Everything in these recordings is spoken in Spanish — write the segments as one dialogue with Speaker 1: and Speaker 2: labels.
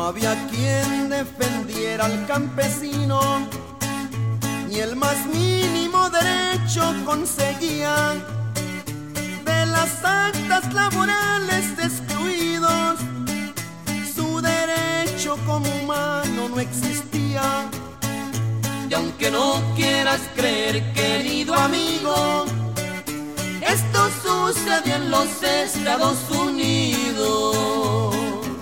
Speaker 1: No había quien defendiera al campesino, ni el más mínimo derecho conseguía. De las actas laborales excluidos, su derecho como humano no existía. Y aunque no quieras creer, querido amigo, esto sucedió en los Estados Unidos.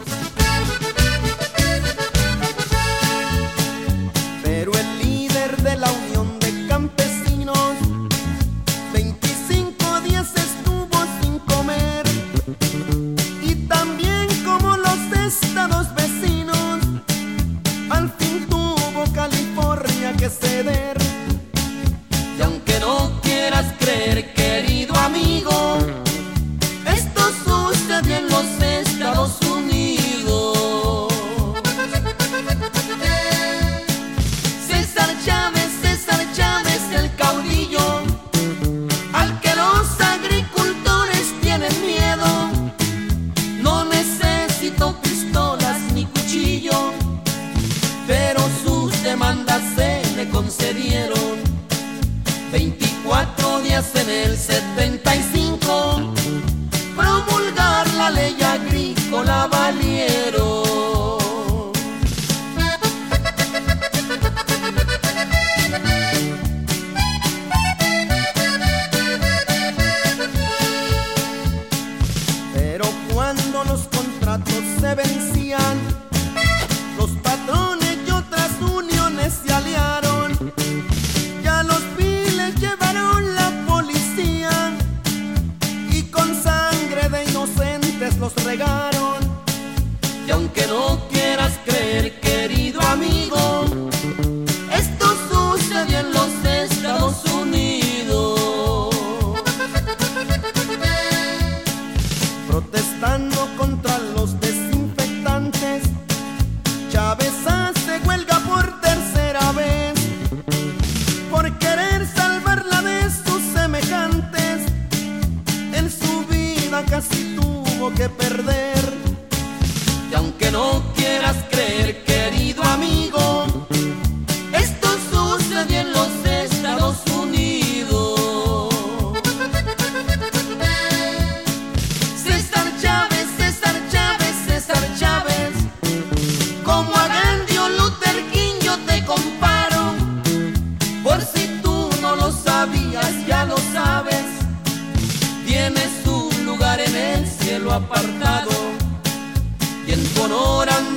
Speaker 1: Pero el líder de la Unión de Campesinos 25 días estuvo sin comer, y también como los estados vecinos, al fin tuvo California que ceder. Y aunque no quieras creer, querido amigo, esto sucedió en los Estados Unidos. César Chávez, el caudillo, al que los agricultores tienen miedo, no necesitó pistolas ni cuchillo, pero sus demandas se le concedieron. 24 días en el 75, promulgar la ley agrícola valieron. Pero cuando los contratos se vencían, los patrones y otras uniones se aliaron. Ya los viles llevaron la policía y con sangre de inocentes los regaron. Y aunque no quieras creer, querido amigo, esto sucedió en los Estados Unidos. Protestando contra los desinfectantes, Chávez hace huelga por tercera vez, por querer salvarla de sus semejantes. En su vida casi tuvo que perder. Y aunque no quieras creer, querido amigo, esto sucedió en los Estados Unidos. César Chávez, como a Gandhi o Luther King yo te comparo. Por si tú no lo sabías, ya lo sabes, tienes un lugar en el cielo apartado, y en tu honor